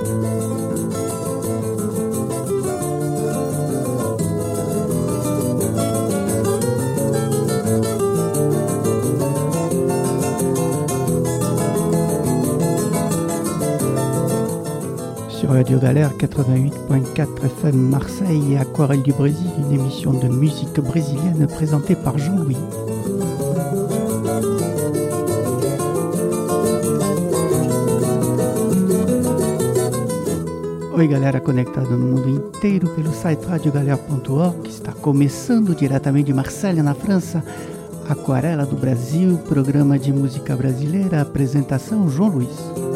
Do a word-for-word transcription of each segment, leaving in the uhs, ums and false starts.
Radio Galère quatre-vingt-huit virgule quatre F M Marseille et Aquarelle du Brésil, une émission de musique brésilienne présentée par Jean-Louis. Oi galera conectada no mundo inteiro pelo site radio galère ponto org, que está começando diretamente de Marselha, na França, Aquarela do Brasil, programa de música brasileira, apresentação João Luiz.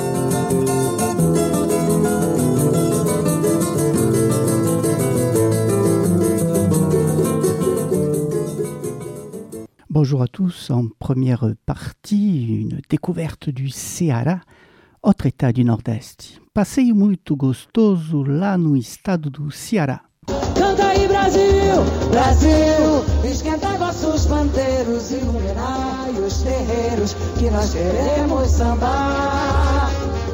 Bonjour à tous, en première partie, une découverte du Ceará, outro état du Nordeste. Passeio muito gostoso lá no estado do Ceará. Canta aí Brasil, Brasil, esquenta vossos bandeiros, iluminai os terreiros que nós queremos sambar.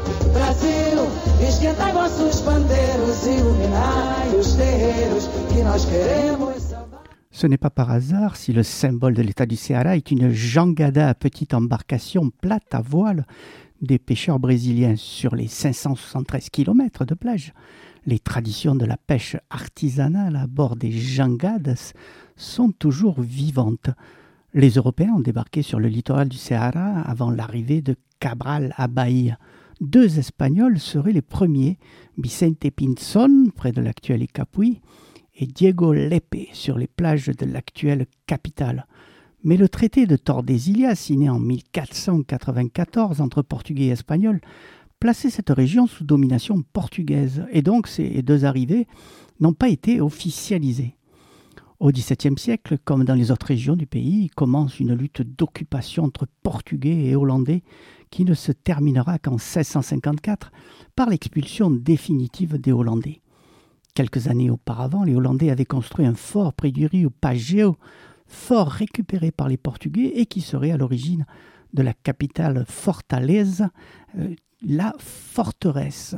Brasil, esquenta vossos bandeiros, iluminai os terreiros que nós queremos sambar. Ce n'est pas par hasard si le symbole de l'état du Ceará est une jangada à petite embarcation plate à voile des pêcheurs brésiliens sur les cinq cent soixante-treize kilomètres de plage. Les traditions de la pêche artisanale à bord des jangadas sont toujours vivantes. Les Européens ont débarqué sur le littoral du Ceará avant l'arrivée de Cabral à Bahia. Deux Espagnols seraient les premiers, Vicente Pinzón, près de l'actuel Icapuí, et Diego Lepe sur les plages de l'actuelle capitale. Mais le traité de Tordesillas, signé en mille quatre cent quatre-vingt-quatorze entre Portugais et Espagnols, plaçait cette région sous domination portugaise, et donc ces deux arrivées n'ont pas été officialisées. Au dix-septième siècle, comme dans les autres régions du pays, commence une lutte d'occupation entre Portugais et Hollandais qui ne se terminera qu'en seize cent cinquante-quatre par l'expulsion définitive des Hollandais. Quelques années auparavant, les Hollandais avaient construit un fort près du rio Pageu, fort récupéré par les Portugais et qui serait à l'origine de la capitale Fortaleza, euh, la forteresse.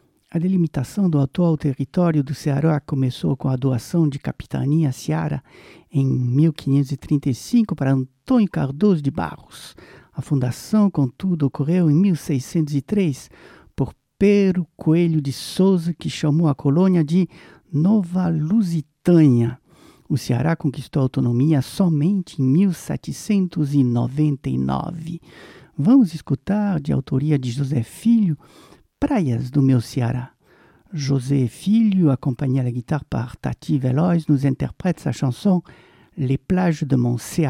A delimitação do atual território do Ceará começou com a doação de capitania Ceará em mil quinhentos e trinta e cinco para Antônio Cardoso de Barros. A fundação, contudo, ocorreu em mil seiscentos e três por Pero Coelho de Souza, que chamou a colônia de Nova Lusitânia. O Ceará conquistou a autonomia somente em mil setecentos e noventa e nove. Vamos escutar, de autoria de José Filho, Praias do Meu Ceará. José Filho, acompanné à la guitare par Tati Veloz, nous interprète sa chanson « Les plages de mon Ceará ».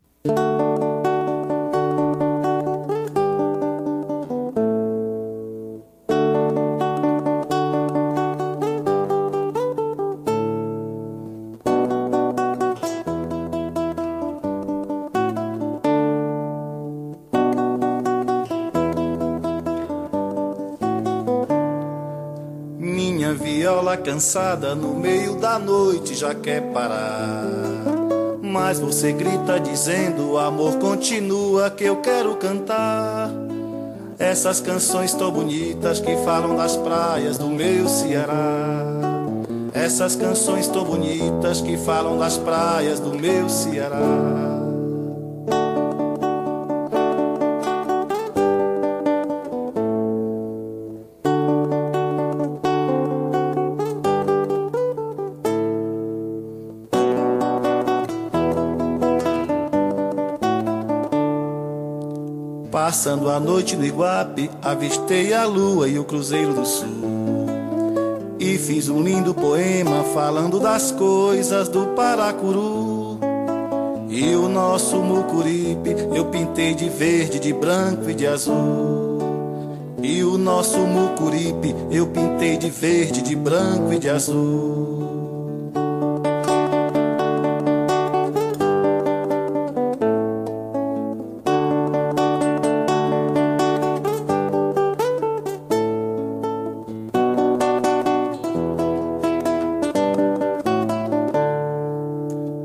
Cansada no meio da noite já quer parar, mas você grita dizendo: amor, continua que eu quero cantar essas canções tão bonitas que falam das praias do meu Ceará. Essas canções tão bonitas que falam das praias do meu Ceará. Passando a noite no Iguape, avistei a lua e o Cruzeiro do Sul. E fiz um lindo poema falando das coisas do Paracuru. E o nosso Mucuripe eu pintei de verde, de branco e de azul. E o nosso Mucuripe eu pintei de verde, de branco e de azul.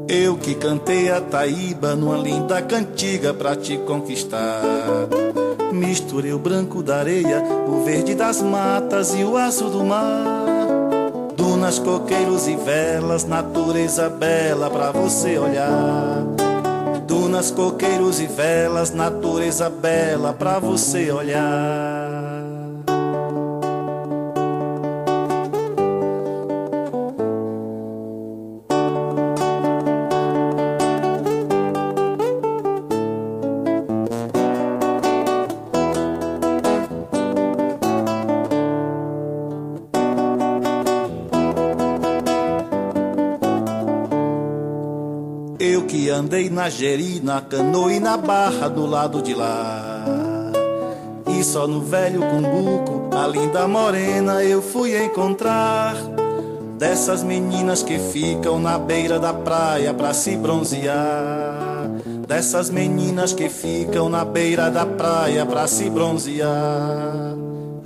Cantei a taíba numa linda cantiga pra te conquistar. Misturei o branco da areia, o verde das matas e o azul do mar. Dunas, coqueiros e velas, natureza bela pra você olhar. Dunas, coqueiros e velas, natureza bela pra você olhar. Andei na Jeri, na canoa e na barra do lado de lá. E só no velho cumbuco, a linda morena eu fui encontrar. Dessas meninas que ficam na beira da praia pra se bronzear. Dessas meninas que ficam na beira da praia pra se bronzear.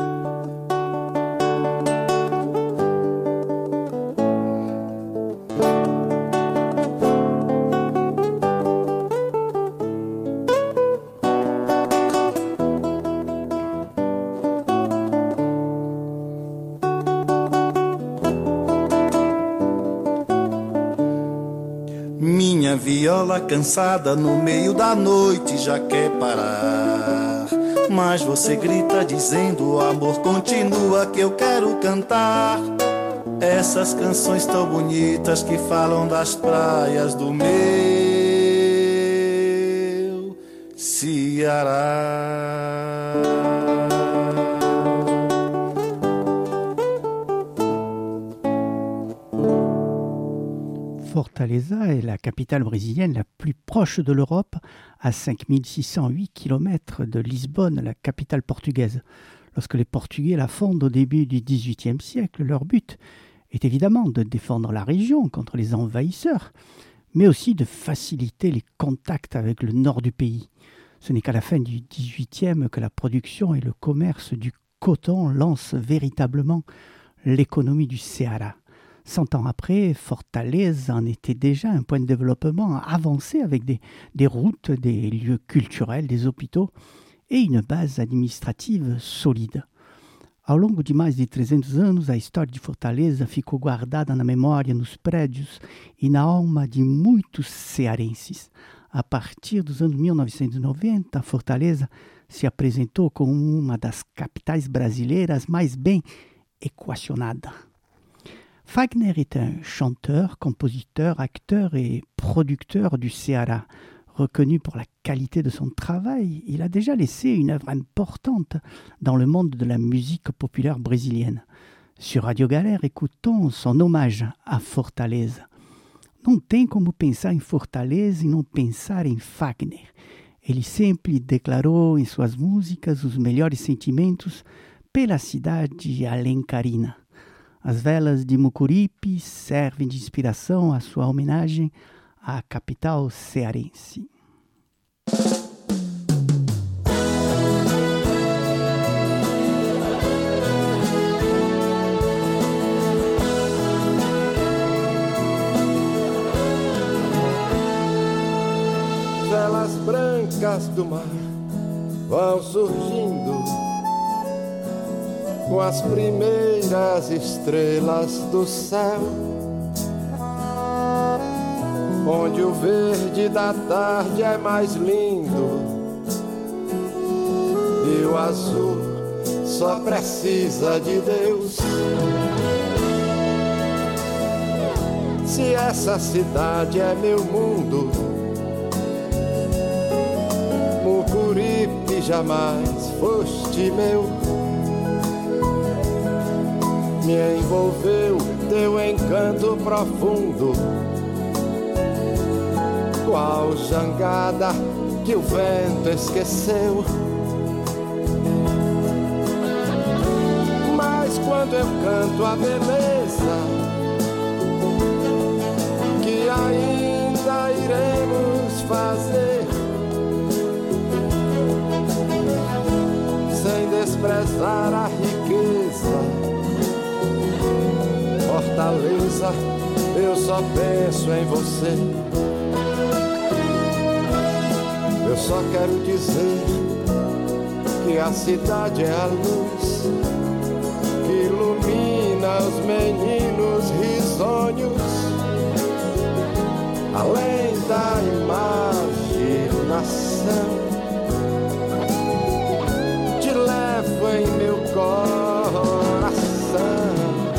Viola cansada no meio da noite já quer parar. Mas você grita dizendo: o amor continua que eu quero cantar. Essas canções tão bonitas que falam das praias do meu Ceará. Fortaleza est la capitale brésilienne la plus proche de l'Europe, à cinq mille six cent huit kilomètres de Lisbonne, la capitale portugaise. Lorsque les Portugais la fondent au début du dix-huitième siècle, leur but est évidemment de défendre la région contre les envahisseurs, mais aussi de faciliter les contacts avec le nord du pays. Ce n'est qu'à la fin du dix-huitième que la production et le commerce du coton lancent véritablement l'économie du Ceará. Cent ans après, Fortaleza en était déjà un point de développement avancé avec des, des routes, des lieux culturels, des hôpitaux et une base administrative solide. Ao longo de mais de trezentos anos, a história de Fortaleza ficou guardada na memória, nos prédios e na alma de muitos cearenses. A partir dos anos mil novecentos e noventa, Fortaleza se apresentou como uma das capitais brasileiras mais bem equacionada. Fagner est un chanteur, compositeur, acteur et producteur du Ceará. Reconnu pour la qualité de son travail, il a déjà laissé une œuvre importante dans le monde de la musique populaire brésilienne. Sur Radio Galère, écoutons son hommage à Fortaleza. Não tem como pensar em Fortaleza e não pensar em Fagner. Ele sempre declarou em suas músicas os melhores sentimentos pela cidade alencarina. As velas de Mucuripe servem de inspiração à sua homenagem à capital cearense. Velas brancas do mar vão surgindo com as primeiras estrelas do céu, onde o verde da tarde é mais lindo e o azul só precisa de Deus. Se essa cidade é meu mundo, Mucuripe jamais foste meu. Me envolveu teu encanto profundo, qual jangada que o vento esqueceu. Mas quando eu canto a beleza que ainda iremos fazer, sem desprezar a riqueza, Fortaleza, eu só penso em você. Eu só quero dizer que a cidade é a luz que ilumina os meninos risonhos, além da imaginação. Te levo em meu coração.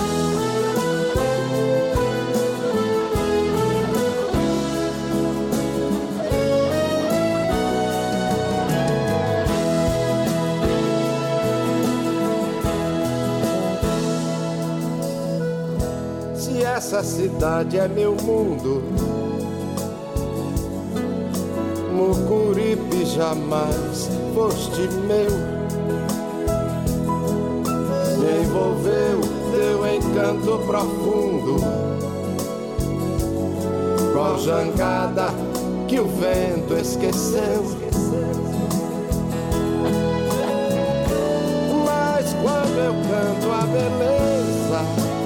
Se essa cidade é meu mundo, Mucuripe jamais foste meu. Me envolveu teu encanto profundo, qual jangada que o vento esqueceu. Mas quando eu canto a beleza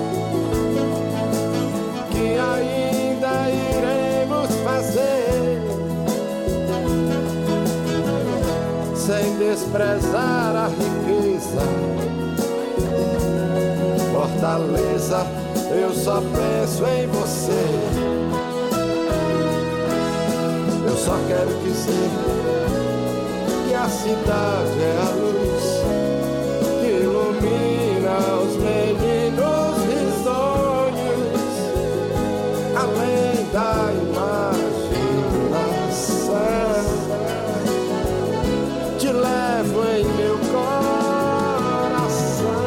que ainda iremos fazer, sem desprezar a riqueza, Fortaleza, eu só penso em você. Eu só quero dizer que a cidade é a luz que ilumina os meninos risonhos, além da imaginação. Te levo em meu coração.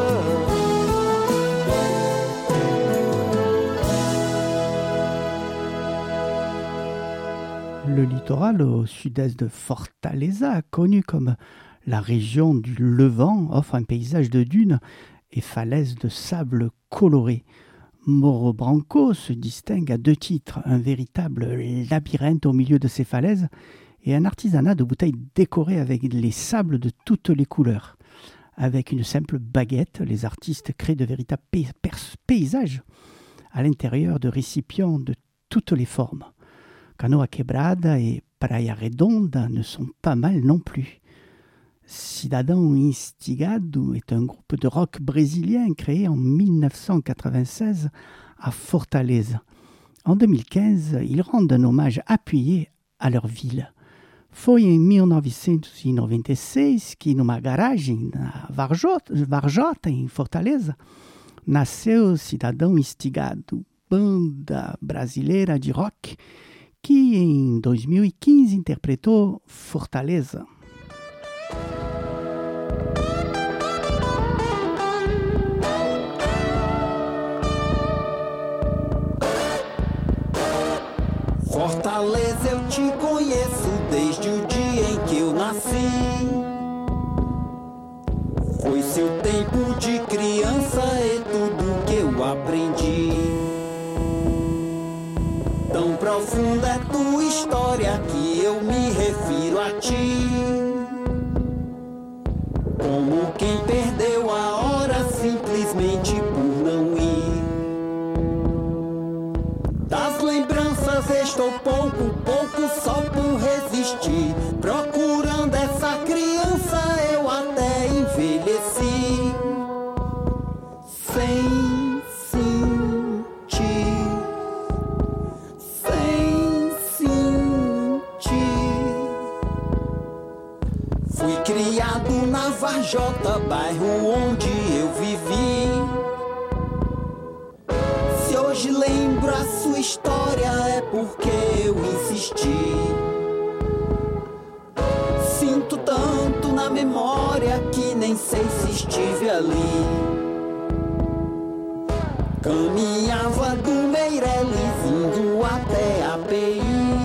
Le littoral au sud-est de Fortaleza, connu comme la région du Levant, offre un paysage de dunes et falaises de sable coloré. Morro Branco se distingue à deux titres, un véritable labyrinthe au milieu de ces falaises et un artisanat de bouteilles décorées avec les sables de toutes les couleurs. Avec une simple baguette, les artistes créent de véritables pay- paysages à l'intérieur de récipients de toutes les formes. Canoa Quebrada et Praia Redonda ne sont pas mal non plus. Cidadão Instigado est un groupe de rock brésilien créé en dix-neuf cent quatre-vingt-seize à Fortaleza. En deux mille quinze, ils rendent un hommage appuyé à leur ville. Foi em mil novecentos e noventa e seis que, numa garagem na Varjota, Varjota, em Fortaleza, nasceu Cidadão Instigado, banda brasileira de rock, que em dois mil e quinze interpretou Fortaleza. Fortaleza, eu te conheço desde o dia em que eu nasci. Foi seu tempo de criança e tudo que eu aprendi. Tão profunda é tua história que eu me refiro a ti. Como quem perdeu a hora simplesmente por não ir. Das lembranças estou pouco, pouco só por resistir. Procurando essa criança eu até envelheci. Sem sentir, sem sentir. Fui criado na Varjota, bairro onde eu vivi. Se hoje lembro a sua história é porque eu insisti. Sinto tanto na memória que nem sei se estive ali. Caminhava do Meireles indo até a P I,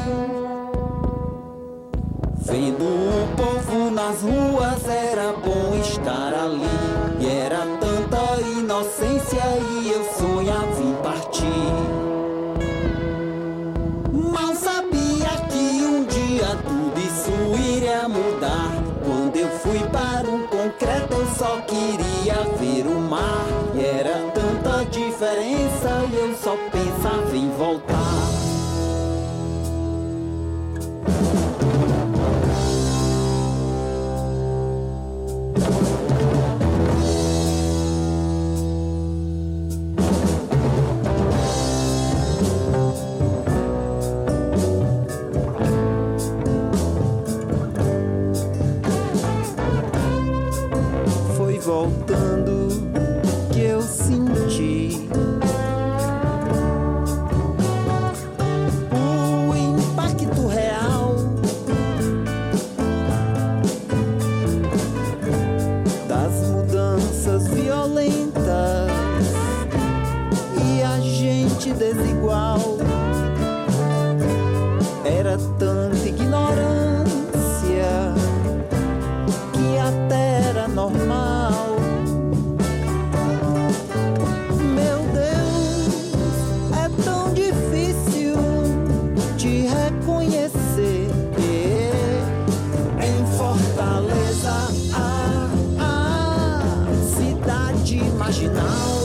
vendo o povo nas ruas, era bom estar ali. E era tanta inocência e eu sonhava em partir. Mal sabia que um dia tudo isso iria mudar. Quando eu fui para o concreto eu só queria ver o mar. E era tanta diferença e eu só pensava em voltar. violentas e a gente desigual. Era tanta ignorância que até era normal. Meu Deus, é tão difícil te reconhecer. Em Fortaleza, a, a cidade marginal.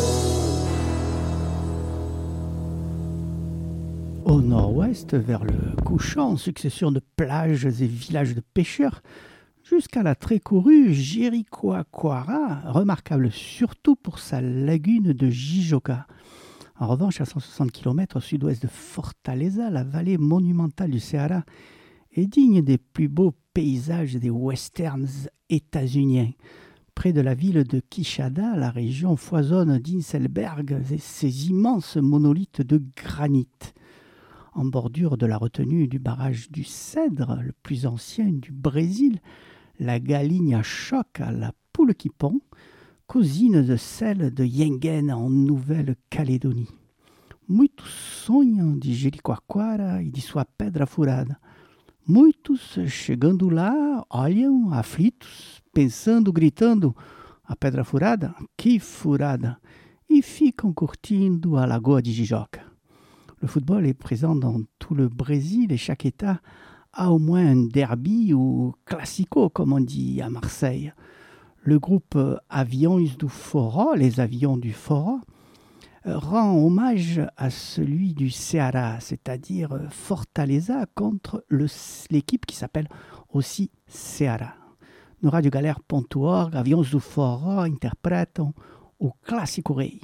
Au nord-ouest, vers le couchant, succession de plages et villages de pêcheurs, jusqu'à la très courue Jericoacoara, remarquable surtout pour sa lagune de Jijoka. En revanche, à cent soixante kilomètres au sud-ouest de Fortaleza, la vallée monumentale du Ceará est digne des plus beaux paysages des westerns états-uniens. Près de la ville de Quixada, la région foisonne d'Inselberg et ses immenses monolithes de granit. En bordure de la retenue du barrage du Cèdre, le plus ancien du Brésil, la Galinha Choca, la poule qui pond, cousine de celle de Yengen en Nouvelle-Calédonie. Muitos sonham de Jericoacoara e de sua pedra furada. Muitos, chegando lá, olham aflitos, pensando, gritando, a pedra furada? Que furada! E ficam curtindo a lagoa de Jijoca. Le football est présent dans tout le Brésil et chaque État a au moins un derby ou classico, comme on dit à Marseille. Le groupe Aviões do Forró, les avions du Forró, rend hommage à celui du Ceará, c'est-à-dire Fortaleza contre le, l'équipe qui s'appelle aussi Ceará. No Rádio Galera ponto org, Aviões do Forró interpretam o Clássico Rei.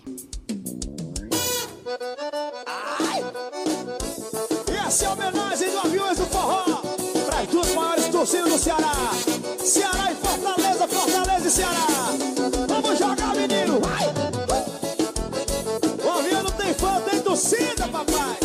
Essa é a homenagem do Aviões do Forró para as duas maiores torcidas do Ceará. Ceará e Fortaleza, Fortaleza e Ceará. Vamos jogar, menino, vai! O avião não tem fã, tem torcida, papai.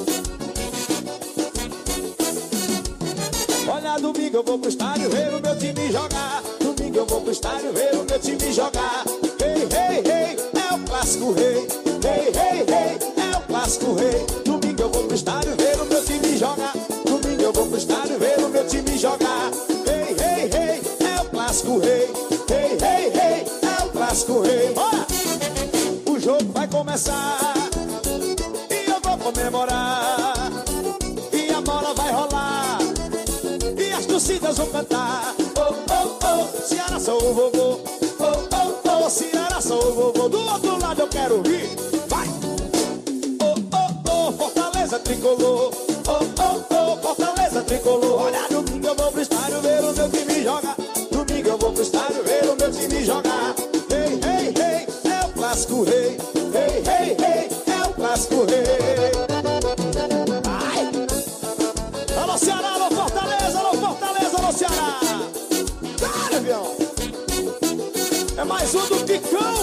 Olha, domingo eu vou pro estádio ver o meu time jogar. Domingo eu vou pro estádio ver o meu time jogar. Hey, hey, hey, é o Clássico Rei. Hey, hey, hey, é o Clássico Rei. Domingo eu vou pro estádio ver o meu time jogar. Domingo eu vou pro estádio ver o meu time jogar. Hey, hey, hey, é o Clássico Rei. Hey, hey, hey, é o Clássico Rei. Bora! O jogo vai começar e eu vou comemorar. E a bola vai rolar e as torcidas vão cantar. Oh, oh, oh, Ceará sou o vovô. Oh, oh, oh, Ceará sou o vovô. Do outro lado eu quero ouvir. Vai! Oh, oh, oh, Fortaleza tricolor. Oh, oh, oh, Fortaleza tricolor. Olha, domingo eu vou pro estádio ver o meu time jogar. Domingo eu vou pro estádio ver o meu time jogar. Hey, hey, hey, é o Clássico Rei. Hey, hey, hey, é o Clássico Rei. Ai! Alô Ceará, alô Fortaleza, alô Fortaleza, alô Ceará. Cara, avião! É mais um do Picão.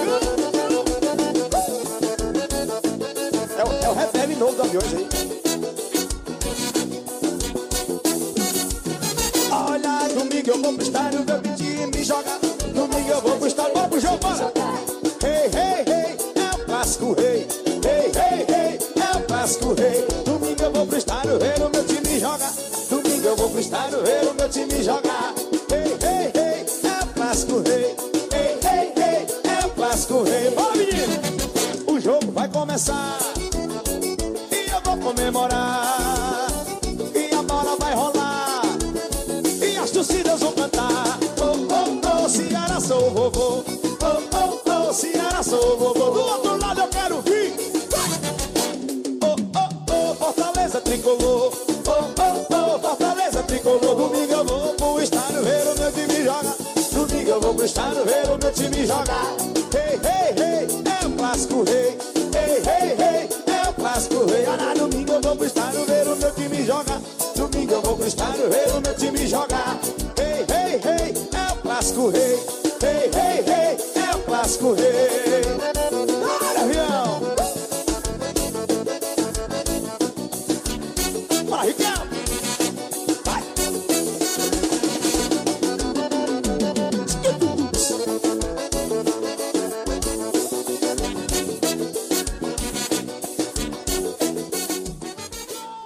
É o, é o refrão novo do Aviões aí. Olha, domingo eu vou pro estádio ver o time jogar. Domingo eu vou pro estádio, vamos pro jogo, bora! Hey, hey, hey, é o Clássico Rei. Hey, hey, hey, é o Clássico Rei. Domingo eu vou pro estádio ver o meu time jogar. Domingo eu vou pro estádio ver o meu time jogar. Hey, hey, hey, é o Clássico Rei. Hey, hey, hey, é o Clássico Rei. Bora, menino! O jogo vai começar e eu vou comemorar. E a bola vai rolar e as torcidas vão cantar. Oh, oh, oh, Ceará sou o vovô. Oh, oh, oh, Ceará sou o vovô. Do outro lado eu quero vir. Oh, oh, oh, Fortaleza tricolor. Oh, oh, oh, Fortaleza tricolor. Domingo eu vou pro estádio ver o meu time jogar. Domingo eu vou pro estádio ver o meu time jogar. Hey, hey, hey, é o Clássico Rei. Hey, hey, hey, é o Clássico Rei. Olha, domingo eu vou pro estádio ver o meu time jogar. Domingo eu vou pro estádio ver o meu time jogar. Hey, hey, hey, é o Clássico Rei. Hey, hey, hey, é o Clássico Rei. Olha, avião! Bora, Riquelme! Vai!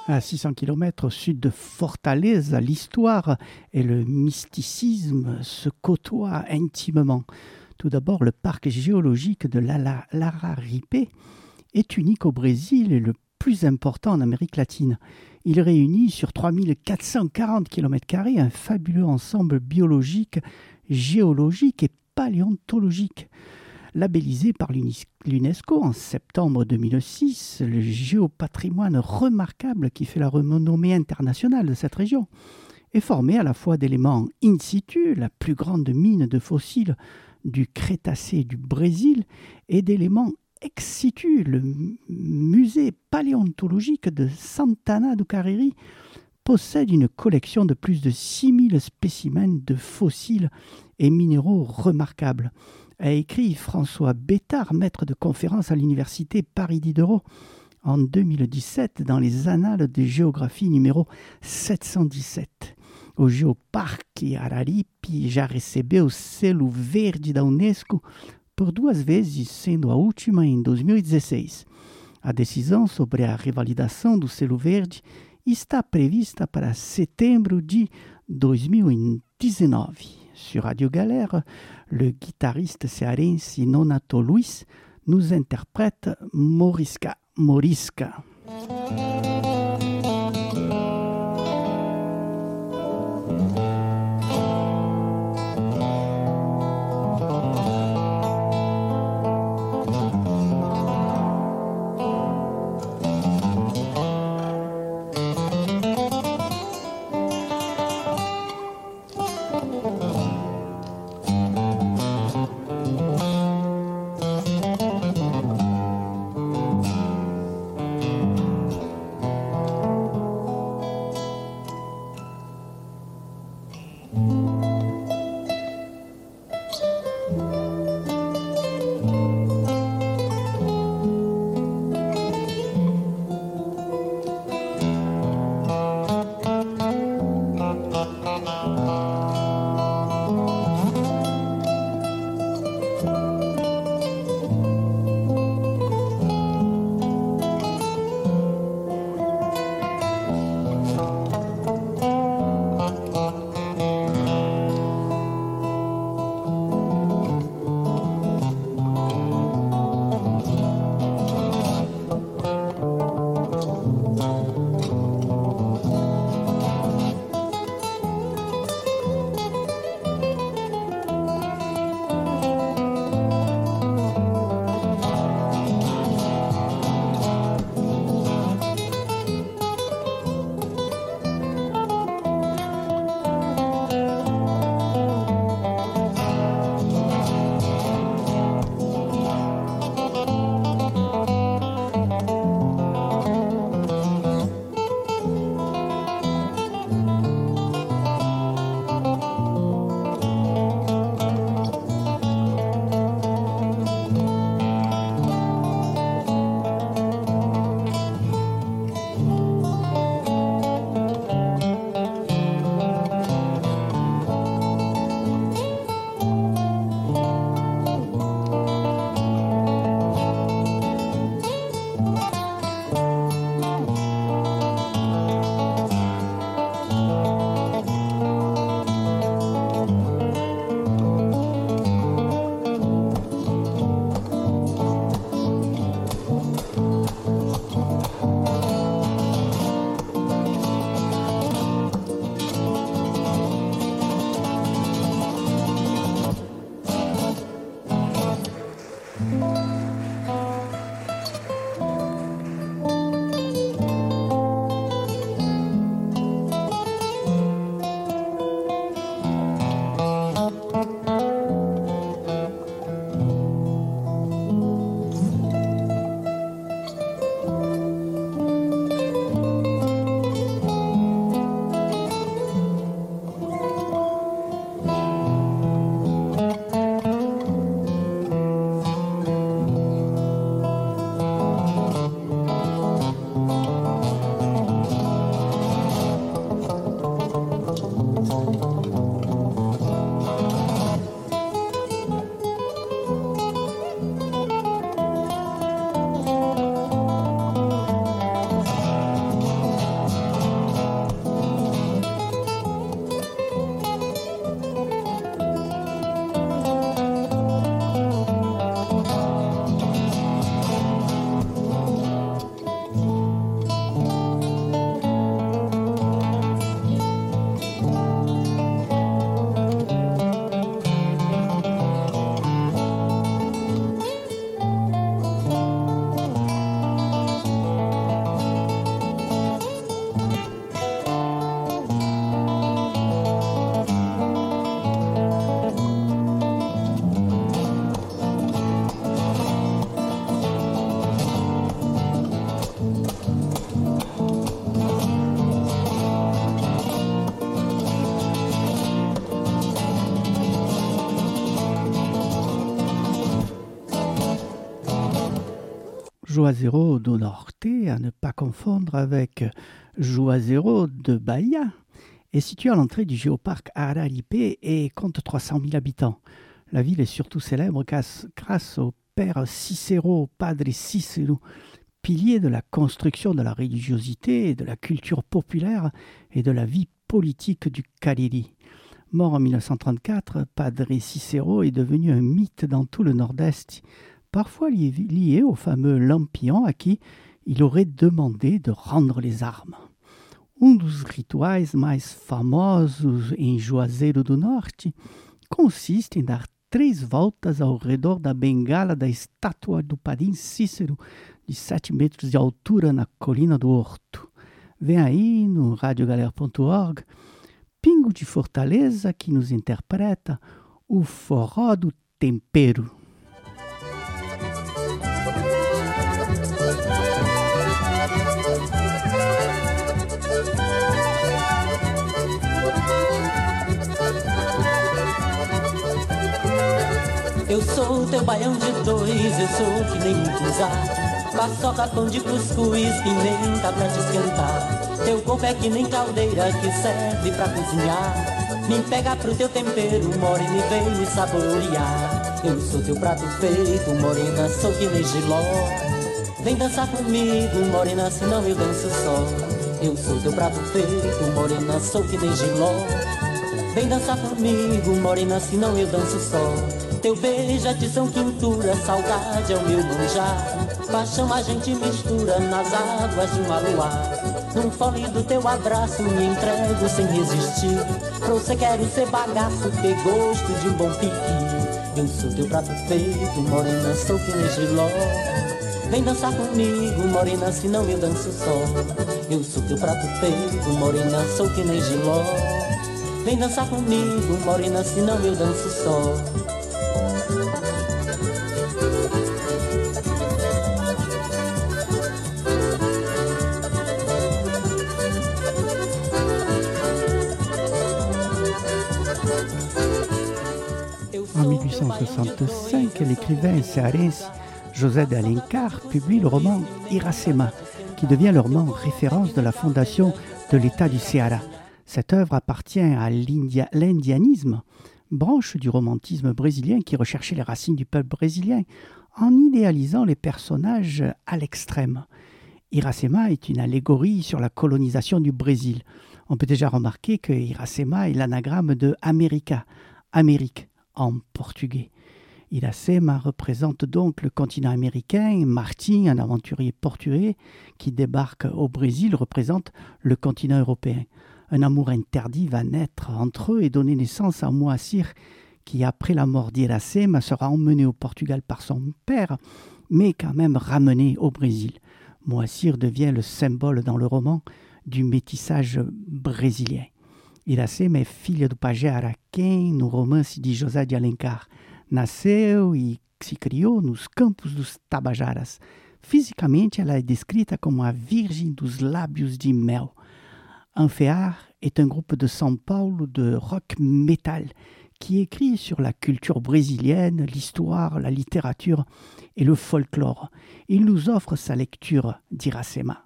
À six cents kilomètres au sud de Fortaleza, l'histoire et le mysticisme se côtoient intimement. Tout d'abord, le parc géologique de l'Araripe est unique au Brésil et le plus important en Amérique latine. Il réunit sur trois mille quatre cent quarante kilomètres carrés un fabuleux ensemble biologique, géologique et paléontologique. Labellisé par l'UNESCO en septembre deux mille six, le géopatrimoine remarquable qui fait la renommée internationale de cette région est formé à la fois d'éléments in situ, la plus grande mine de fossiles du Crétacé du Brésil, et d'éléments ex situ, le musée paléontologique de Santana do Cariri possède une collection de plus de six mille spécimens de fossiles et minéraux remarquables, a écrit François Bétard, maître de conférence à l'université Paris Diderot, en deux mille dix-sept dans les Annales de géographie numéro sept cent dix-sept. O Geoparque Araripe já recebeu o selo verde da Unesco por duas vezes, sendo a última em dois mil e dezesseis. A decisão sobre a revalidação do selo verde está prevista para setembro de dois mil e dezenove. Sur Radio Galère, le guitariste cearense Nonato Luiz nous interprète Morisca. Morisca. Juazeiro do Norte, à ne pas confondre avec Juazeiro de Bahia, est située à l'entrée du géoparc Araripe et compte trois cent mille habitants. La ville est surtout célèbre grâce au père Cicero, Padre Cicero, pilier de la construction de la religiosité, de la culture populaire et de la vie politique du Cariri. Mort en mille neuf cent trente-quatre, Padre Cicero est devenu un mythe dans tout le Nord-Est, parfois lié, lié au fameux Lampion à qui il aurait demandé de rendre les armes. Um dos rituais mais famosos em Juazeiro do Norte consiste em dar três voltas ao redor da bengala da estátua do Padre Cícero, de sete metros de altura na colina do Horto. Vem aí no radiogalera ponto org Pingo de Fortaleza que nos interpreta o Forró do Tempero. Eu sou teu baião de dois, eu sou que nem um cruzar. Paçoca, pão de cuscuz, pimenta pra te esquentar. Teu corpo é que nem caldeira que serve pra cozinhar. Me pega pro teu tempero, morena, e vem me saborear. Eu sou teu prato feito, morena, sou que nem giló. Vem dançar comigo, morena, senão eu danço só. Eu sou teu prato feito, morena, sou que nem giló. Vem dançar comigo, morena, senão eu danço só. Teu beijo é tição, quintura, saudade é o meu manjar. Paixão a gente mistura nas águas de uma luar. Num fole do teu abraço me entrego sem resistir. Pra você quero ser bagaço, ter gosto de um bom pique. Eu sou teu prato feito, morena, sou que nem giló. Vem dançar comigo, morena, senão eu danço só. Eu sou teu prato feito, morena, sou que nem giló. Vem dançar comigo, morena, senão eu danço só. En mille huit cent soixante-cinq, l'écrivain cearense José de Alencar publie le roman Iracema, qui devient le roman référence de la fondation de l'État du Ceará. Cette œuvre appartient à l'india, l'indianisme, branche du romantisme brésilien qui recherchait les racines du peuple brésilien en idéalisant les personnages à l'extrême. Iracema est une allégorie sur la colonisation du Brésil. On peut déjà remarquer que Iracema est l'anagramme de América, Amérique en portugais. Iracema représente donc le continent américain. Martin, un aventurier portugais qui débarque au Brésil, représente le continent européen. Un amour interdit va naître entre eux et donner naissance à Moacir, qui après la mort d'Iracema sera emmené au Portugal par son père, mais quand même ramené au Brésil. Moacir devient le symbole dans le roman du métissage brésilien. Iracema é filha do pajé Araquém no romance de José de Alencar. Nasceu e se criou nos campos dos Tabajaras. Fisicamente, ela é descrita como a Virgem dos Lábios de Mel. Anfear est un groupe de São Paulo de rock metal qui écrit sur la culture brésilienne, l'histoire, la littérature et le folklore. Il nous offre sa lecture d'Iracema.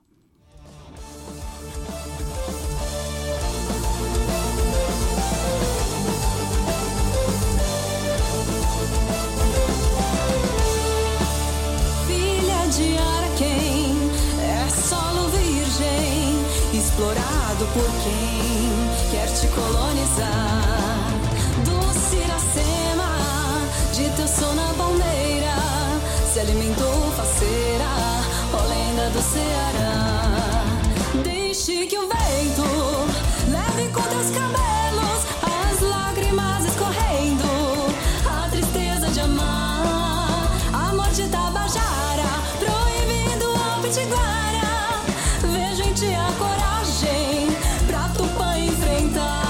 Explorado por quem quer te colonizar. Do Iracema, de teu som na palmeira, se alimentou faceira, ó lenda do Ceará. Deixe que o vento leve com teus cabelos as lágrimas escorrendo, a tristeza de amar, amor de Tabajara, proibido ao pitiguara. Vejo em ti a coragem pra Tupã enfrentar.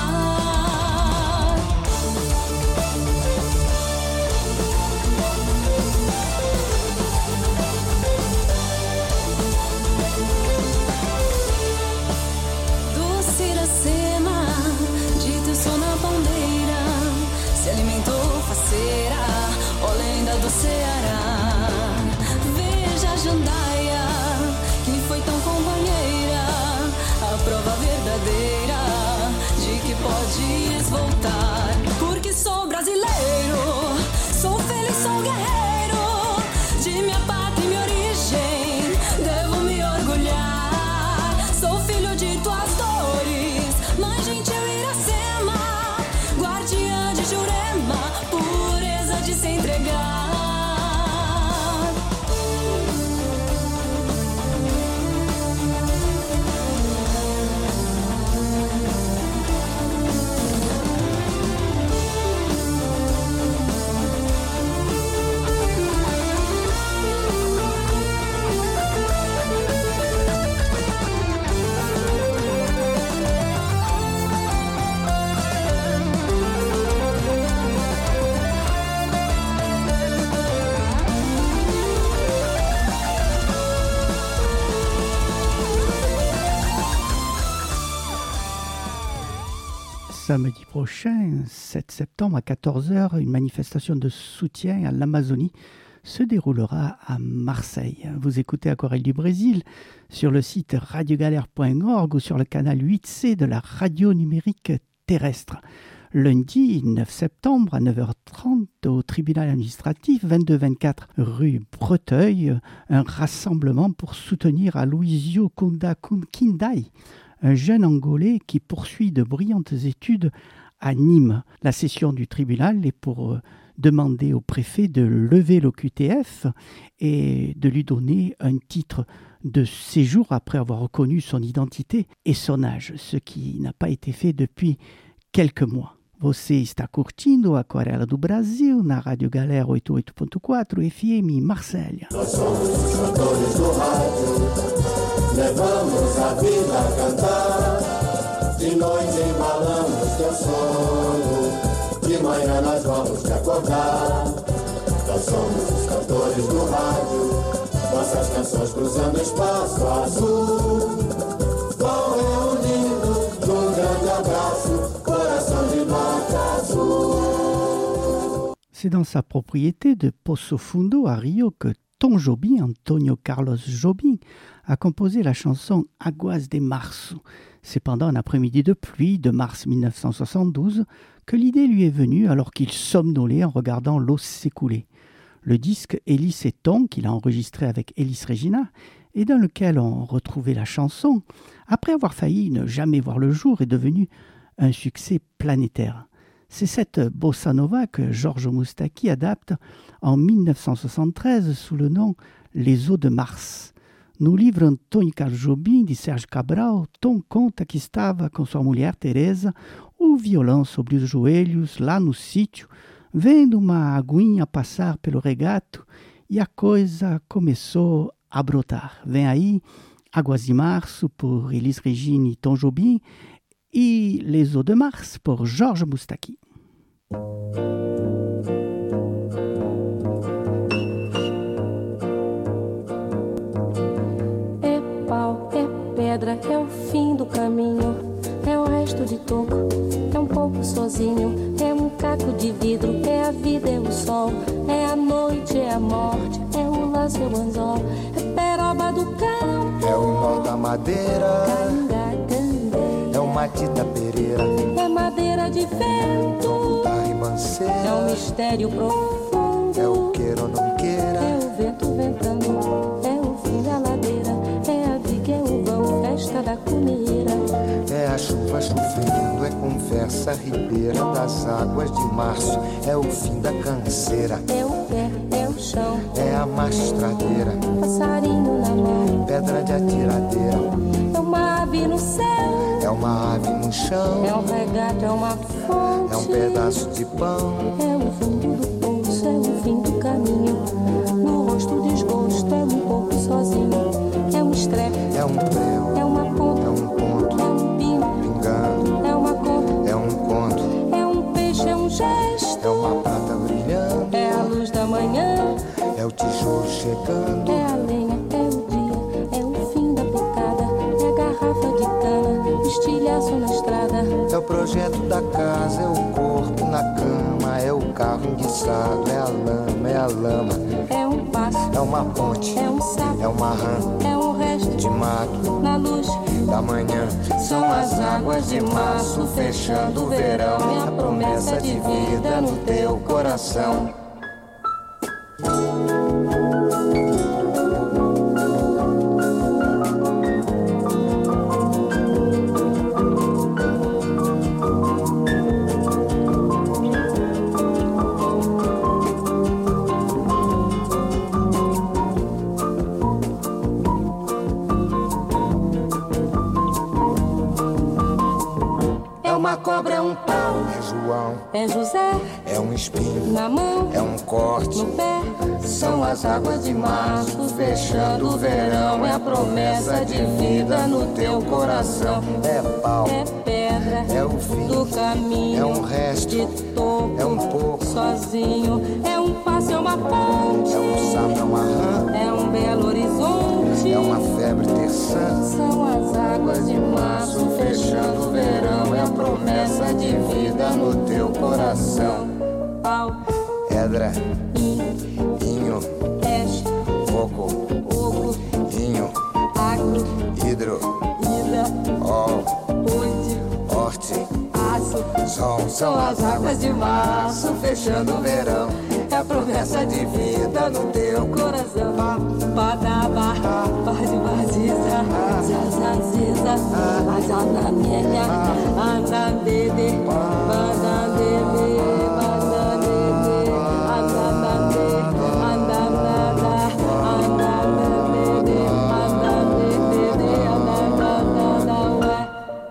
Do Iracema, minha pátria e minha origem, devo me orgulhar. Sou filho de tuas dores, mãe gentil Iracema, guardiã de Jurema, pureza de se entregar. Samedi prochain, sept septembre à quatorze heures, une manifestation de soutien à l'Amazonie se déroulera à Marseille. Vous écoutez Aquarelle du Brésil sur le site radio galère point org ou sur le canal huit C de la radio numérique terrestre. Lundi neuf septembre à neuf heures trente au tribunal administratif vingt-deux vingt-quatre rue Breteuil, un rassemblement pour soutenir Aloysio Kunda Kindai, un jeune Angolais qui poursuit de brillantes études à Nîmes. La session du tribunal est pour demander au préfet de lever l'O Q T F et de lui donner un titre de séjour après avoir reconnu son identité et son âge, ce qui n'a pas été fait depuis quelques mois. Você está curtindo a Aquarela do Brasil na Rádio Galera oitenta e oito ponto quatro F M Marselha. Nós somos os cantores do rádio, levamos a vida a cantar. De noite embalamos teu sono, de manhã nós vamos te acordar. Nós somos os cantores do rádio, nossas canções cruzando espaço azul. Vão reunindo num grande abraço, coração de nota azul. C'est dans sa propriété de Poço Fundo à Rio que Tom Jobim, Antonio Carlos Jobim, a composé la chanson Águas de Março. C'est pendant un après-midi de pluie de mars mille neuf cent soixante-douze que l'idée lui est venue alors qu'il somnolait en regardant l'eau s'écouler. Le disque Elis et Tom, qu'il a enregistré avec Elis Regina, et dans lequel on retrouvait la chanson, après avoir failli ne jamais voir le jour, est devenu un succès planétaire. C'est cette bossa nova que Georges Moustaki adapte en mille neuf cent soixante-treize sous le nom Les Eaux de Mars. No livro Antônio Carlos Jobim, de Sérgio Cabral, Tom conta que estava com sua mulher Teresa, o violão sobre os joelhos, lá no sítio, vendo uma aguinha passar pelo regato, e a coisa começou a brotar. Vem aí Águas de Março por Elis Regina e Tom Jobim, e Les Eaux de Mars por Georges Moustaki. É pau, é pedra, é o fim do caminho, é o resto de toco, é um pouco sozinho, é um caco de vidro, é a vida, é o sol, é a noite, é a morte, é o laço, é o anzol, é peroba do campo, é o nó da madeira, é o matita pereira, é madeira de vento, é um mistério profundo, é o queira ou não me queira, é o vento ventando, é o fim da ladeira, é a viga, é o vão, festa da comida, é a chuva chovendo, é conversa ribeira das águas de março, é o fim da canseira, é o pé, é o chão, é a mastradeira, passarinho na mão, pedra de atiradeira, é uma ave no céu, é uma ave no chão, é um regato, é uma fonte, é um pedaço de pão, é o fundo do poço, é o fim do caminho, no rosto o desgosto, é um pouco sozinho, é um estrepe, é um prego, é uma ponta, é um ponto, é um pino, pingando, é uma conta, é um conto, é um peixe, é um gesto, é uma prata brilhando, é a luz da manhã, é o tijolo chegando, é a lenha, é o dia, é o fim da picada, é a garrafa de cana, o estilhaço na estrada, é o projeto da casa, é o corpo na cama, é o carro enguiçado, é a lama, é a lama, é um passo, é uma ponte, é um sapo, é uma rã, é um resto de mato, na luz da manhã, são as águas de março fechando o verão, é a promessa de vida no teu coração. É José, é um espinho, na mão, é um corte, no pé. São as águas de março fechando o verão. É a promessa de vida no teu coração. É pau, é pedra, é o fim do caminho, é um resto, de topo, é um pouco, sozinho. É um passo, é uma ponte, é um sapo, é uma rã, é um belo horizonte, é uma febre terçã. São as águas de março fechando o verão. É a promessa de vida no teu coração. Pau, pedra, inho, peixe, fogo, fogo, inho, agro, hidro, ida, ol, onde, horte, aço, sol. São as águas de março fechando o verão. É a promessa de vida no teu coração. Badaba, bazibaziza, zazaziza, azanamenya, anandede, banandede, banandede, anandade, anandada, anandade, anandede, anandada, ué.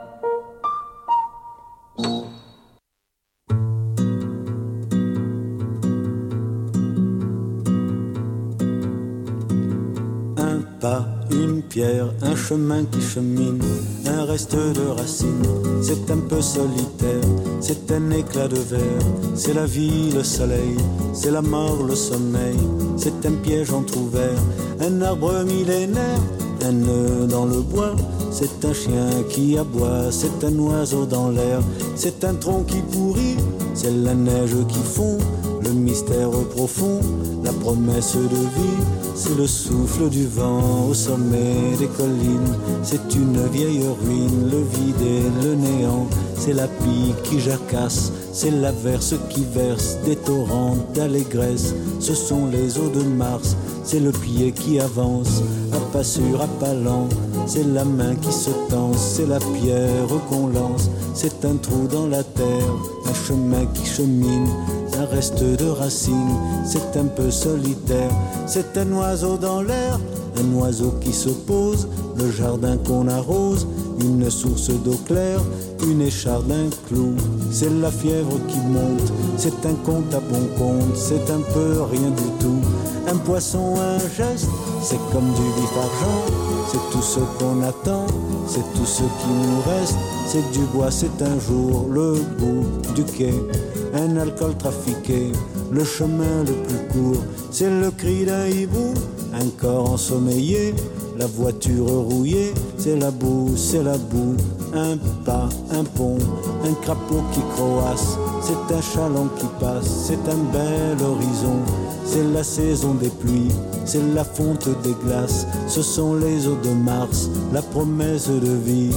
Pas une pierre, un chemin qui chemine, un reste de racines. C'est un peu solitaire, c'est un éclat de verre. C'est la vie, le soleil, c'est la mort, le sommeil. C'est un piège entrouvert, un arbre millénaire, un nœud dans le bois. C'est un chien qui aboie, c'est un oiseau dans l'air. C'est un tronc qui pourrit, c'est la neige qui fond. Le mystère profond, la promesse de vie, c'est le souffle du vent au sommet des collines. C'est une vieille ruine, le vide et le néant. C'est la pie qui jacasse, c'est l'averse qui verse des torrents d'allégresse. Ce sont les eaux de Mars, c'est le pied qui avance, à pas sûr, à pas lent. C'est la main qui se tend, c'est la pierre qu'on lance. C'est un trou dans la terre, un chemin qui chemine, un reste de racines, c'est un peu solitaire. C'est un oiseau dans l'air, un oiseau qui se pose, le jardin qu'on arrose, une source d'eau claire, une écharde, un clou. C'est la fièvre qui monte, c'est un compte à bon compte, c'est un peu rien du tout. Un poisson, un geste, c'est comme du vif argent, c'est tout ce qu'on attend, c'est tout ce qui nous reste. C'est du bois, c'est un jour le bout du quai, un alcool trafiqué, le chemin le plus court. C'est le cri d'un hibou, un corps ensommeillé, la voiture rouillée. C'est la boue, c'est la boue, un pas, un pont, un crapaud qui croasse. C'est un chaland qui passe, c'est un bel horizon. C'est la saison des pluies, c'est la fonte des glaces. Ce sont les eaux de Mars, la promesse de vie.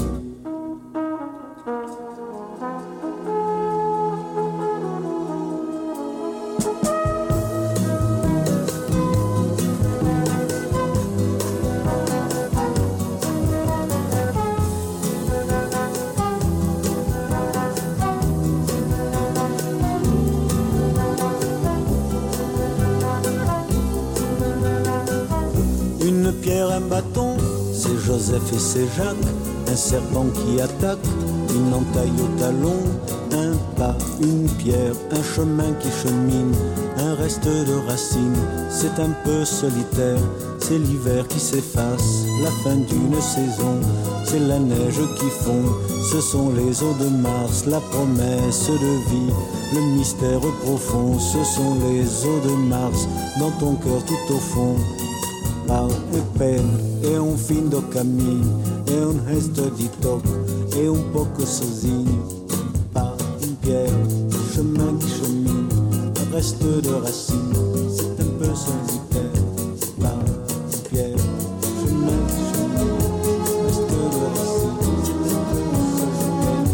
Et c'est Jacques, un serpent qui attaque, une entaille au talon, un pas, une pierre, un chemin qui chemine, un reste de racines, c'est un peu solitaire, c'est l'hiver qui s'efface, la fin d'une saison, c'est la neige qui fond, ce sont les eaux de Mars, la promesse de vie, le mystère profond, ce sont les eaux de Mars, dans ton cœur tout au fond. Pau e pena, é um fim do caminho, é um resto de toque, é um pouco sozinho. Pas une pierre, chemin qui chemine, un reste de racines, c'est un peu solitaire. Pas une pierre, chemin qui chemine, un reste de racines, c'est un peu solitaire.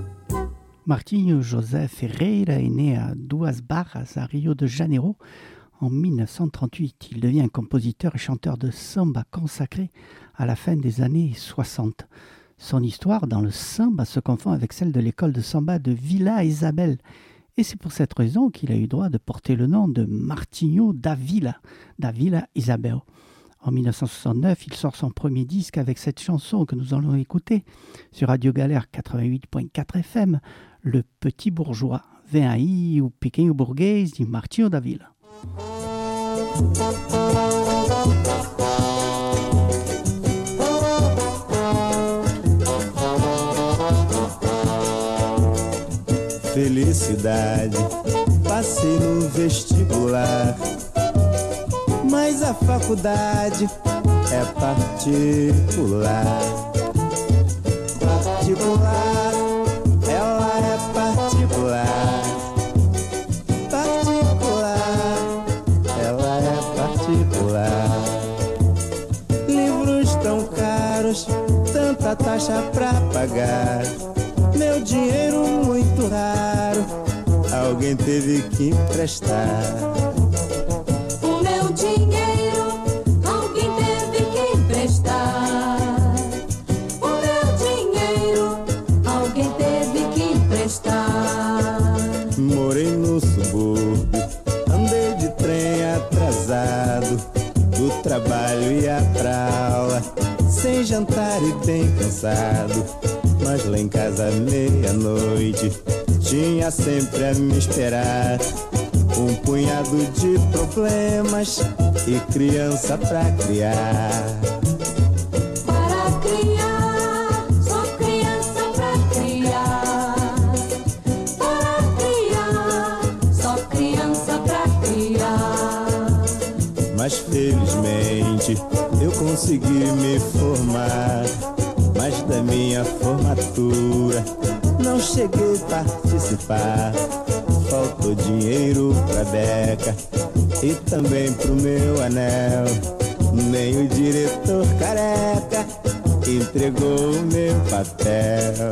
Martinho José Ferreira est né à Duas Barras, à Rio de Janeiro, En mille neuf cent trente-huit, il devient compositeur et chanteur de samba consacré à la fin des années soixante. Son histoire dans le samba se confond avec celle de l'école de samba de Villa Isabel. Et c'est pour cette raison qu'il a eu droit de porter le nom de Martinho da Vila, da Villa Isabel. En mille neuf cent soixante-neuf, il sort son premier disque avec cette chanson que nous allons écouter sur Radio Galère quatre-vingt-huit virgule quatre F M, Le Petit Bourgeois. Vem aí o Pequeno Burguês de Martinho da Vila. Felicidade, passei no vestibular, mas a faculdade é particular. Particular, ela é particular. Particular, ela é particular. Livros tão caros, tanta taxa pra pagar. Meu dinheiro muito raro, alguém teve que emprestar. O meu dinheiro, alguém teve que emprestar. O meu dinheiro, alguém teve que emprestar. Morei no subúrbio, andei de trem atrasado, do trabalho ia pra aula, sem jantar e bem cansado. Mas lá em casa, meia-noite, tinha sempre a me esperar um punhado de problemas e criança pra criar. Para criar, só criança pra criar. Para criar, só criança pra criar. Mas felizmente eu consegui me formar. Mas da minha formatura não cheguei a participar. Faltou dinheiro pra beca e também pro meu anel. Nem o diretor careca entregou o meu papel.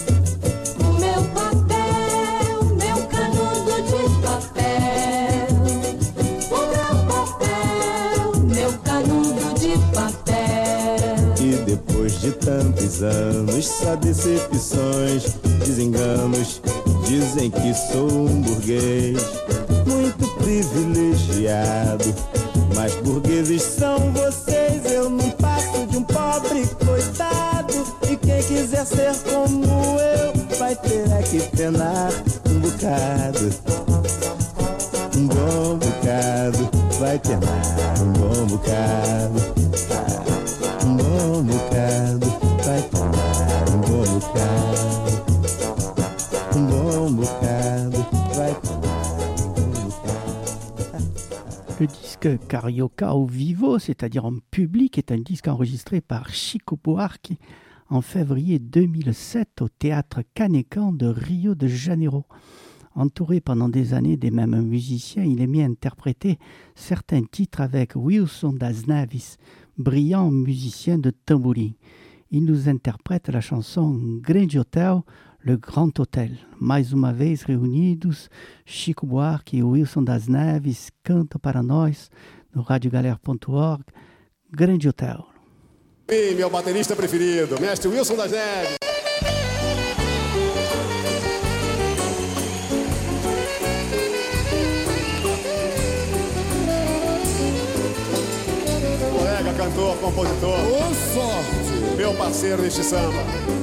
O meu papel, meu canudo de papel. O meu papel, meu canudo de papel. E depois de tantos anos, só decepções, desenganos, dizem que sou um burguês muito privilegiado. Mas burgueses são vocês, eu não passo de um pobre coitado. E quem quiser ser como eu, vai ter é que penar um bocado. Um bom bocado, vai penar um bom bocado. Um bom bocado, vai tomar um bom bocado. Un bon bocado, vai tomar un bon bocado. Le disque Carioca au vivo, c'est-à-dire en public, est un disque enregistré par Chico Buarque en février deux mille sept au théâtre Canecan de Rio de Janeiro. Entouré pendant des années des mêmes musiciens, il aimait interpréter certains titres avec Wilson das Naves, brillant musicien de tambourim. Il nous interprète la chanson Grande Hotel, le Grand Hôtel. Mais uma vez reunidos, Chico Buarque e Wilson das Naves cantam para nós no radio galère ponto org, Grande Hotel. E meu baterista preferido, mestre Wilson das Neves. Colega, cantor, compositor. Ô sorte! Meu parceiro neste samba.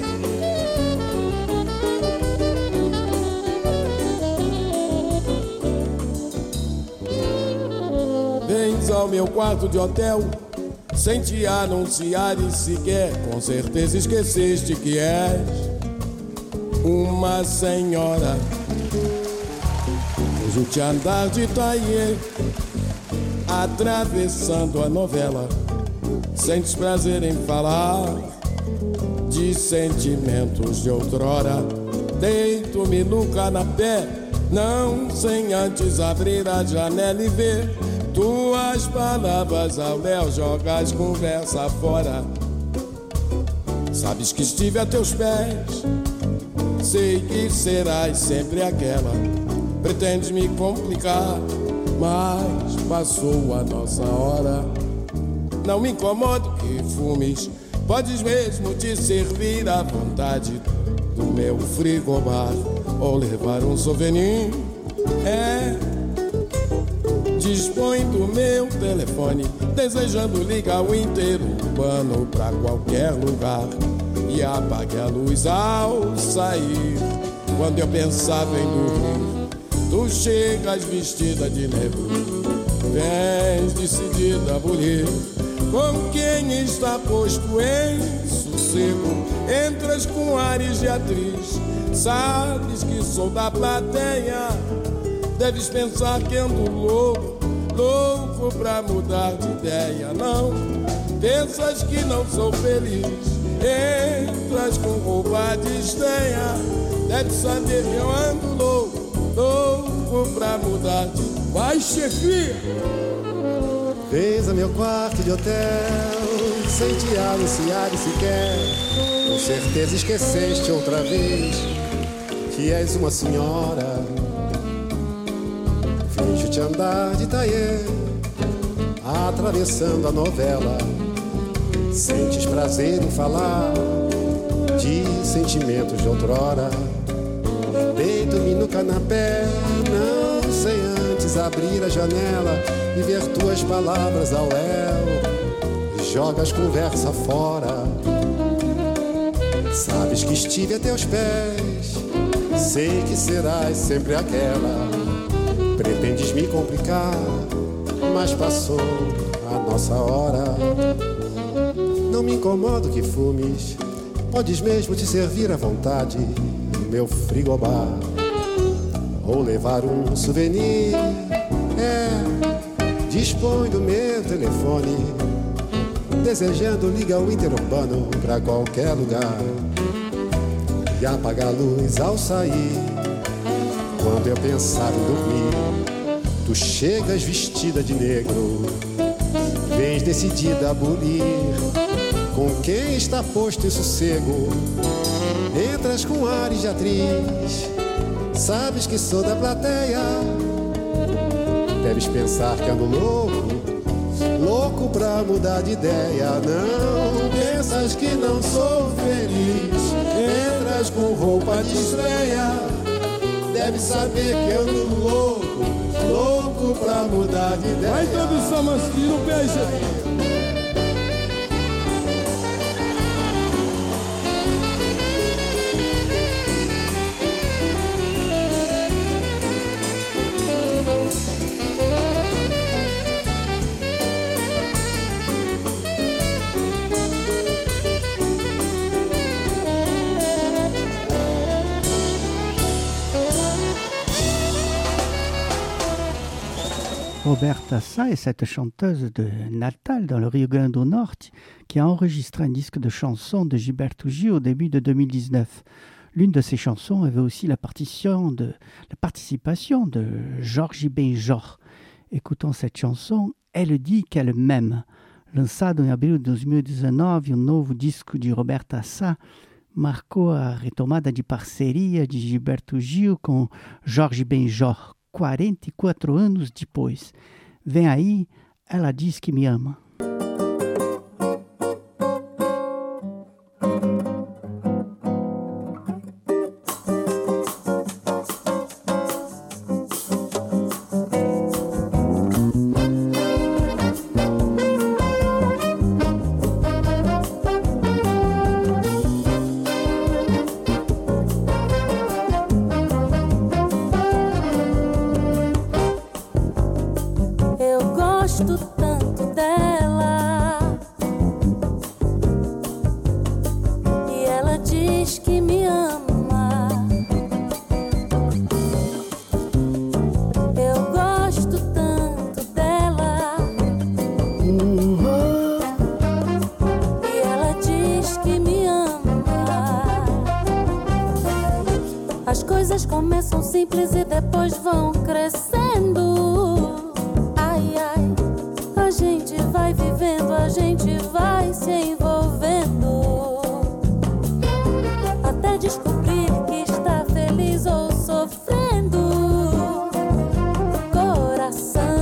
Vens ao meu quarto de hotel, sem te anunciar e sequer, com certeza esqueceste que és uma senhora. Vejo-te andar de taie, atravessando a novela. Sentes prazer em falar de sentimentos de outrora. Deito-me no canapé, não sem antes abrir a janela e ver tuas palavras ao léu, jogas conversa fora. Sabes que estive a teus pés, sei que serás sempre aquela. Pretendes me complicar, mas passou a nossa hora. Não me incomodo que fumes, podes mesmo te servir à vontade do meu frigobar ou levar um souvenir. É, dispõe do meu telefone, desejando ligar o inteiro urbano pra qualquer lugar. E apague a luz ao sair. Quando eu pensava em dormir, tu chegas vestida de negro, vens decidida a bulir. Com quem está posto em sossego, entras com ares de atriz. Sabes que sou da plateia, deves pensar que ando louco, louco pra mudar de ideia. Não, pensas que não sou feliz, entras com roupa de estranha. Deve saber que eu ando louco, louco pra mudar de... Vai, chefia! Vês a meu quarto de hotel, sem te anunciar sequer. Com certeza esqueceste outra vez que és uma senhora. Vejo-te andar de taie, atravessando a novela. Sentes prazer em falar de sentimentos de outrora. Deito-me no canapé, não sei antes abrir a janela e ver tuas palavras ao léu. Jogas conversa fora. Sabes que estive a teus pés, sei que serás sempre aquela. Pretendes me complicar, mas passou a nossa hora. Não me incomodo que fumes, podes mesmo te servir à vontade no meu frigobar ou levar um souvenir. É, dispõe do meu telefone, desejando liga o interurbano pra qualquer lugar. E apaga a luz ao sair. Quando eu pensar em dormir, tu chegas vestida de negro, vens decidida a bulir. Com quem está posto em sossego, entras com ares de atriz. Sabes que sou da plateia, deves pensar que ando louco, louco pra mudar de ideia. Não pensas que não sou feliz, entras com roupa de estreia. Deve saber que eu ando louco, louco pra mudar de ideia. Vai todos somos tiro, beijo. Roberta Sá est cette chanteuse de Natal, dans le Rio Grande do Norte, qui a enregistré un disque de chansons de Gilberto Gil au début de deux mille dix-neuf. L'une de ses chansons avait aussi la, de, la participation de Jorge Benjor. Écoutons cette chanson, Elle dit qu'elle m'aime. Lançado em abril de dois mil e dezenove, o novo disco de Roberta Sá marcou a retomada de parceria de Gilberto Gil com Jorge Benjor, quarenta e quatro anos depois. Vem aí, Ela Diz Que Me Ama. Começam simples e depois vão crescendo. Ai, ai, a gente vai vivendo, a gente vai se envolvendo, até descobrir que está feliz ou sofrendo. Coração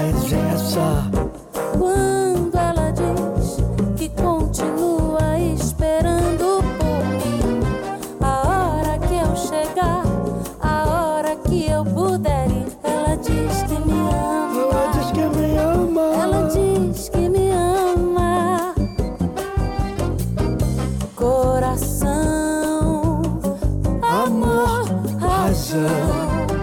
mas essa. Quando ela diz que continua esperando por mim, a hora que eu chegar, a hora que eu puder ir, ela diz que me ama. Ela diz que me ama. Ela diz que me ama. Coração, amor, razão,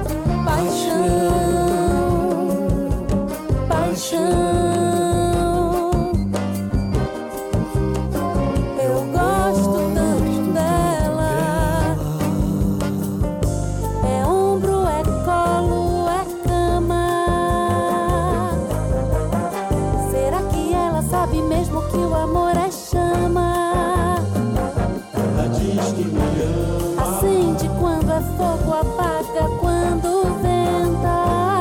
eu gosto tanto dela. É ombro, é colo, é cama. Será que ela sabe mesmo que o amor é chama? Ela diz que me ama. Acende quando é fogo, apaga quando venta.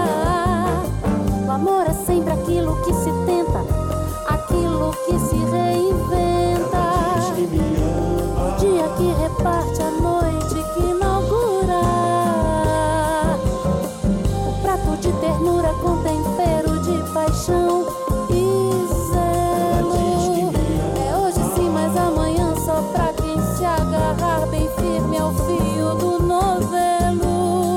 O amor é sempre aquilo que se tenta, aquilo que se reinventa. O dia que reparte, a noite que inaugura. O prato de ternura com tempero de paixão e zelo. É hoje sim, mas amanhã só pra quem se agarrar bem firme ao fio do novelo.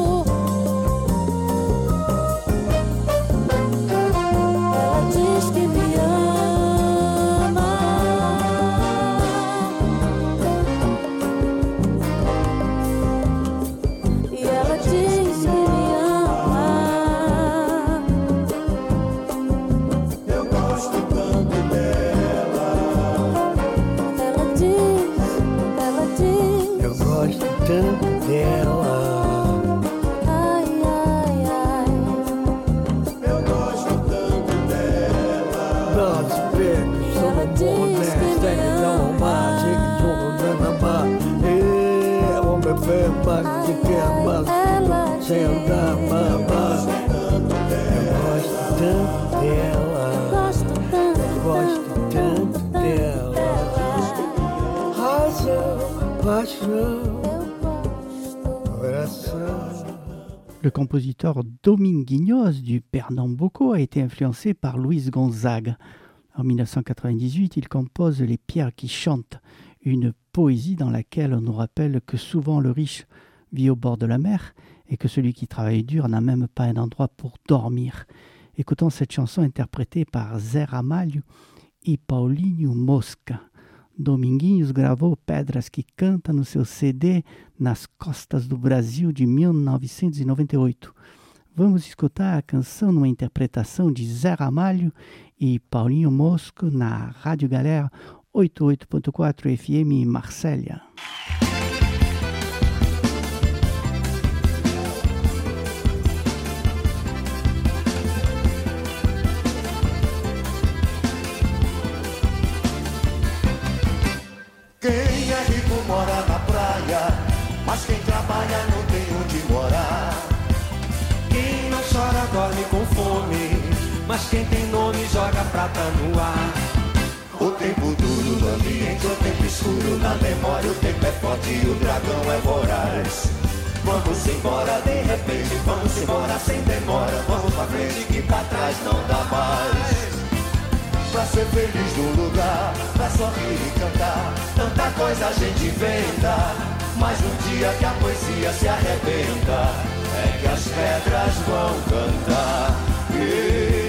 Le compositeur Dominguinhos du Pernambuco a été influencé par Luis Gonzaga. En mille neuf cent quatre-vingt-dix-huit, il compose Les Pierres qui chantent, une poésie dans laquelle on nous rappelle que souvent le riche vit au bord de la mer et que celui qui travaille dur n'a même pas un endroit pour dormir. Écoutons cette chanson interprétée par Zé Ramalho e Paulinho Mosca. Dominguinhos gravou Pedras que Canta no seu C D Nas Costas do Brasil de mil novecentos e noventa e oito. Vamos escutar a canção numa interpretação de Zé Ramalho e Paulinho Mosca na Rádio Galera oitenta e oito ponto quatro F M Marsella. Quem é rico mora na praia, mas quem trabalha não tem onde morar. Quem não chora dorme com fome, mas quem tem nome joga prata no ar. O tempo duro no ambiente, o tempo escuro na memória. O tempo é forte e o dragão é voraz. Vamos embora de repente, vamos embora sem demora. Vamos pra frente que pra trás não dá mais. Pra ser feliz no lugar, pra sorrir e cantar, tanta coisa a gente inventa. Mas um dia que a poesia se arrebenta, é que as pedras vão cantar. E...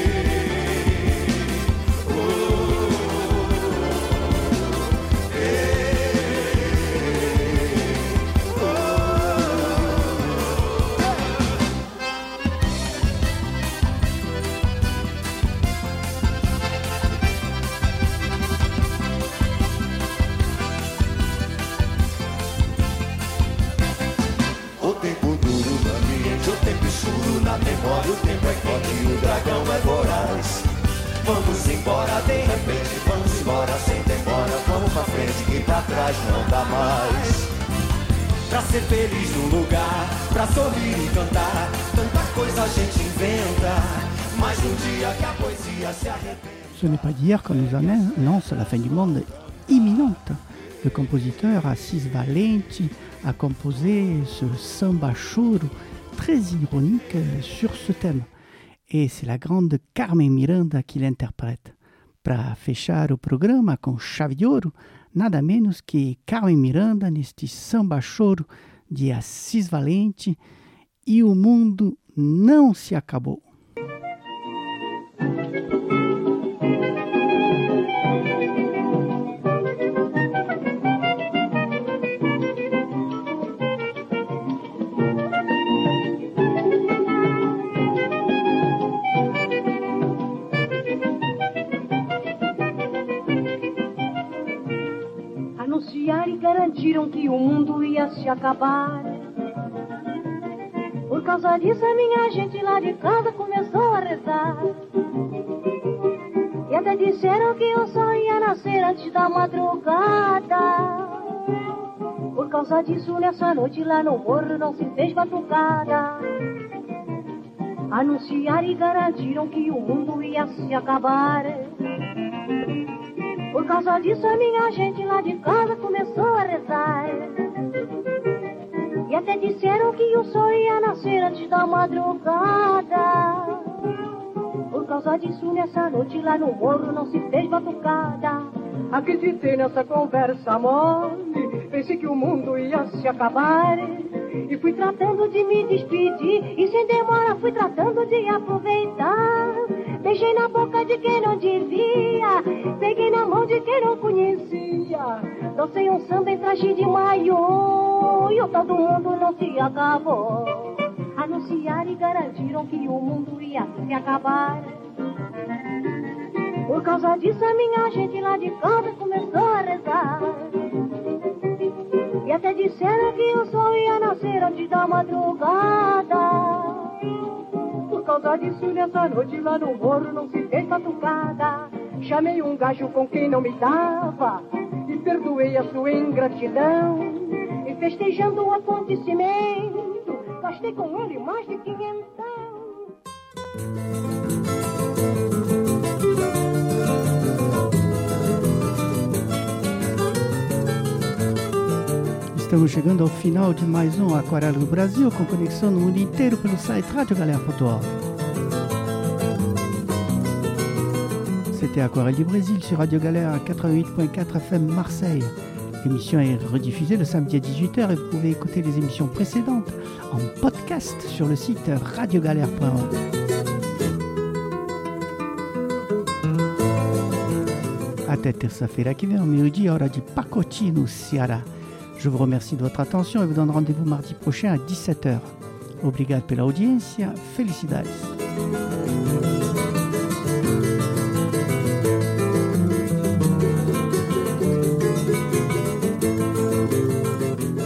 na memória, o tempo é forte e o dragão é voraz. Vamos embora de repente, vamos embora sem demora. Vamos pra frente que pra trás não dá mais. Pra ser feliz no lugar, pra sorrir e cantar, tanta coisa a gente inventa. Mas um dia que a poesia se arrebenta. Ce n'est pas d'hier qu'on nous annonce la fin du monde imminente. Le compositeur Assis Valente a composé ce samba choro très ironique sur ce thème. e c'est la grande Carmen Miranda que l'interprète. Para fechar o programa com chave de ouro, nada menos que Carmen Miranda neste samba choro de Assis Valente, e o mundo não se acabou. Anunciaram e garantiram que o mundo ia se acabar. Por causa disso a minha gente lá de casa começou a rezar. E até disseram que o sol ia nascer antes da madrugada. Por causa disso nessa noite lá no morro não se fez batucada. Anunciaram e garantiram que o mundo ia se acabar. Por causa disso a minha gente lá de casa começou a rezar. E até disseram que o sol ia nascer antes da madrugada. Por causa disso nessa noite lá no morro não se fez batucada. Acreditei nessa conversa mole, pensei que o mundo ia se acabar. E fui tratando de me despedir, e sem demora fui tratando de aproveitar. Beijei na boca de quem não devia, peguei na mão de quem não conhecia. Dancei um samba em traje de maiô, e o tal do mundo não se acabou. Anunciaram e garantiram que o mundo ia se acabar. Por causa disso a minha gente lá de casa começou a rezar. E até disseram que o sol ia nascer antes da madrugada. Por causa disso nessa noite lá no morro não se fez batucada. Chamei um gajo com quem não me dava e perdoei a sua ingratidão. E festejando o acontecimento gastei com ele mais de quinhentão. Estamos chegando ao final de mais um Aquarela do Brasil, com conexão no mundo inteiro pelo site radio galère ponto org. C'était Aquarelle du Brésil sur Radio Galère quatre-vingt-huit point quatre F M Marseille. L'émission est rediffusée le samedi à dix-huit heures et vous pouvez écouter les émissions précédentes en podcast sur le site radio galère point org. Até terça-feira que vem, ao meio-dia, hora de Pacote, no Ceará. Je vous remercie de votre attention et vous donne rendez-vous mardi prochain à dix-sept heures. Obrigado pela audiência. Felicidades.